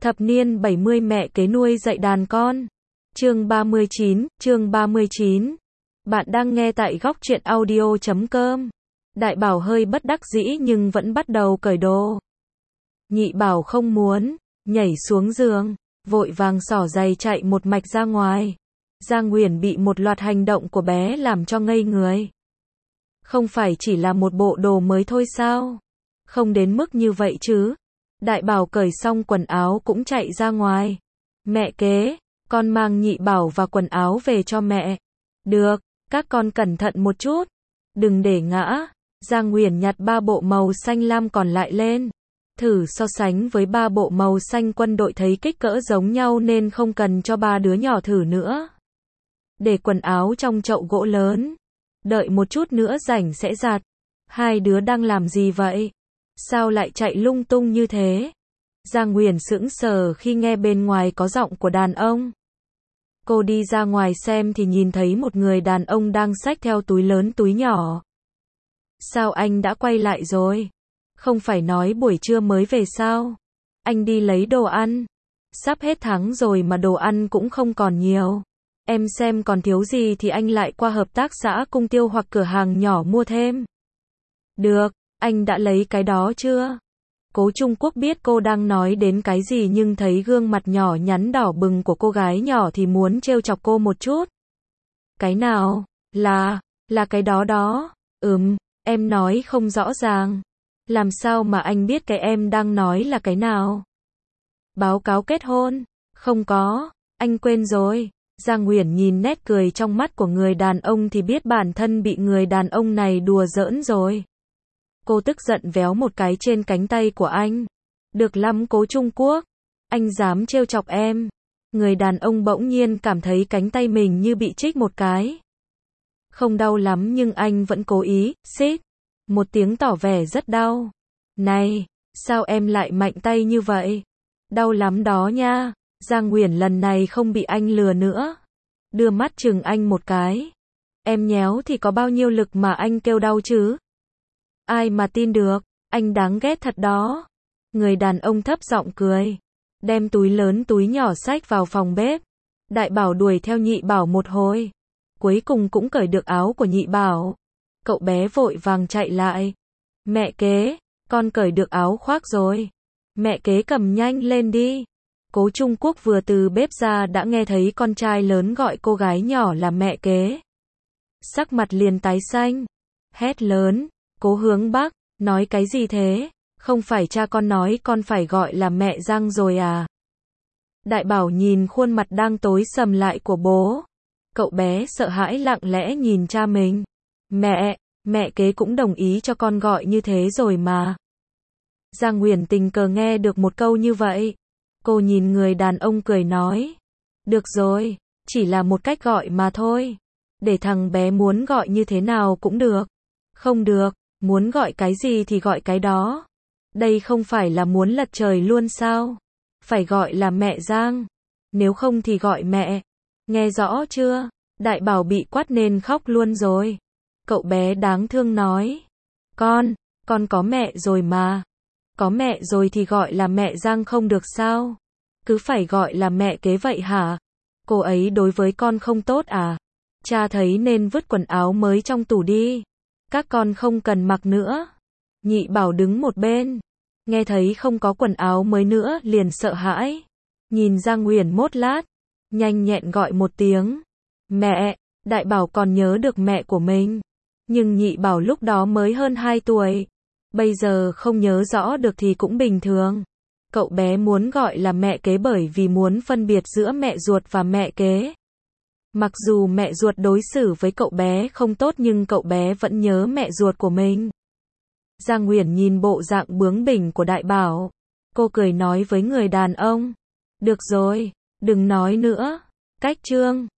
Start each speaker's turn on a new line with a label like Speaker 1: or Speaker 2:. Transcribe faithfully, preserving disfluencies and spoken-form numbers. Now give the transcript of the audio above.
Speaker 1: Thập niên bảy mươi mẹ kế nuôi dạy đàn con. Chương ba mươi chín, chương ba mươi chín. Bạn đang nghe tại góc truyện audio chấm com. Đại Bảo hơi bất đắc dĩ nhưng vẫn bắt đầu cởi đồ. Nhị Bảo không muốn, nhảy xuống giường, vội vàng xỏ giày chạy một mạch ra ngoài. Giang Uyển bị một loạt hành động của bé làm cho ngây người. Không phải chỉ là một bộ đồ mới thôi sao? Không đến mức như vậy chứ. Đại Bảo cởi xong quần áo cũng chạy ra ngoài. Mẹ kế, con mang Nhị Bảo và quần áo về cho mẹ. Được, các con cẩn thận một chút. Đừng để ngã. Giang Uyển nhặt ba bộ màu xanh lam còn lại lên. Thử so sánh với ba bộ màu xanh quân đội thấy kích cỡ giống nhau nên không cần cho ba đứa nhỏ thử nữa. Để quần áo trong chậu gỗ lớn. Đợi một chút nữa rảnh sẽ giặt. Hai đứa đang làm gì vậy? Sao lại chạy lung tung như thế? Giang Uyển sững sờ khi nghe bên ngoài có giọng của đàn ông. Cô đi ra ngoài xem thì nhìn thấy một người đàn ông đang xách theo túi lớn túi nhỏ. Sao anh đã quay lại rồi? Không phải nói buổi trưa mới về sao? Anh đi lấy đồ ăn. Sắp hết tháng rồi mà đồ ăn cũng không còn nhiều. Em xem còn thiếu gì thì anh lại qua hợp tác xã Cung Tiêu hoặc cửa hàng nhỏ mua thêm. Được, anh đã lấy cái đó chưa? Cố Trung Quốc biết cô đang nói đến cái gì nhưng thấy gương mặt nhỏ nhắn đỏ bừng của cô gái nhỏ thì muốn trêu chọc cô một chút. Cái nào? Là, là cái đó đó. Ừm, em nói không rõ ràng. Làm sao mà anh biết cái em đang nói là cái nào? Báo cáo kết hôn? Không có, anh quên rồi. Giang Uyển nhìn nét cười trong mắt của người đàn ông thì biết bản thân bị người đàn ông này đùa giỡn rồi. Cô tức giận véo một cái trên cánh tay của anh. Được lắm Cố Trung Quốc. Anh dám trêu chọc em. Người đàn ông bỗng nhiên cảm thấy cánh tay mình như bị trích một cái. Không đau lắm nhưng anh vẫn cố ý, xít. Một tiếng tỏ vẻ rất đau. Này, sao em lại mạnh tay như vậy? Đau lắm đó nha. Giang Uyển lần này không bị anh lừa nữa. Đưa mắt chừng anh một cái. Em nhéo thì có bao nhiêu lực mà anh kêu đau chứ? Ai mà tin được, anh đáng ghét thật đó. Người đàn ông thấp giọng cười. Đem túi lớn túi nhỏ xách vào phòng bếp. Đại Bảo đuổi theo Nhị Bảo một hồi. Cuối cùng cũng cởi được áo của Nhị Bảo. Cậu bé vội vàng chạy lại. Mẹ kế, con cởi được áo khoác rồi. Mẹ kế cầm nhanh lên đi. Cố Trung Quốc vừa từ bếp ra đã nghe thấy con trai lớn gọi cô gái nhỏ là mẹ kế. Sắc mặt liền tái xanh. Hét lớn. Cố Hướng Bắc, nói cái gì thế? Không phải cha con nói con phải gọi là mẹ Giang rồi à? Đại Bảo nhìn khuôn mặt đang tối sầm lại của bố. Cậu bé sợ hãi lặng lẽ nhìn cha mình. Mẹ, mẹ kế cũng đồng ý cho con gọi như thế rồi mà. Giang Uyển tình cờ nghe được một câu như vậy. Cô nhìn người đàn ông cười nói. Được rồi, chỉ là một cách gọi mà thôi. Để thằng bé muốn gọi như thế nào cũng được. Không được, muốn gọi cái gì thì gọi cái đó. Đây không phải là muốn lật trời luôn sao? Phải gọi là mẹ Giang. Nếu không thì gọi mẹ. Nghe rõ chưa? Đại Bảo bị quát nên khóc luôn rồi. Cậu bé đáng thương nói. Con, con có mẹ rồi mà. Có mẹ rồi thì gọi là mẹ Giang không được sao? Cứ phải gọi là mẹ kế vậy hả? Cô ấy đối với con không tốt à? Cha thấy nên vứt quần áo mới trong tủ đi. Các con không cần mặc nữa. Nhị Bảo đứng một bên. Nghe thấy không có quần áo mới nữa liền sợ hãi. Nhìn Giang Uyển một lát. Nhanh nhẹn gọi một tiếng. Mẹ, Đại Bảo còn nhớ được mẹ của mình. Nhưng Nhị Bảo lúc đó mới hơn hai tuổi. Bây giờ không nhớ rõ được thì cũng bình thường. Cậu bé muốn gọi là mẹ kế bởi vì muốn phân biệt giữa mẹ ruột và mẹ kế. Mặc dù mẹ ruột đối xử với cậu bé không tốt nhưng cậu bé vẫn nhớ mẹ ruột của mình. Giang Uyển nhìn bộ dạng bướng bỉnh của Đại Bảo. Cô cười nói với người đàn ông. Được rồi, đừng nói nữa. Cách trương.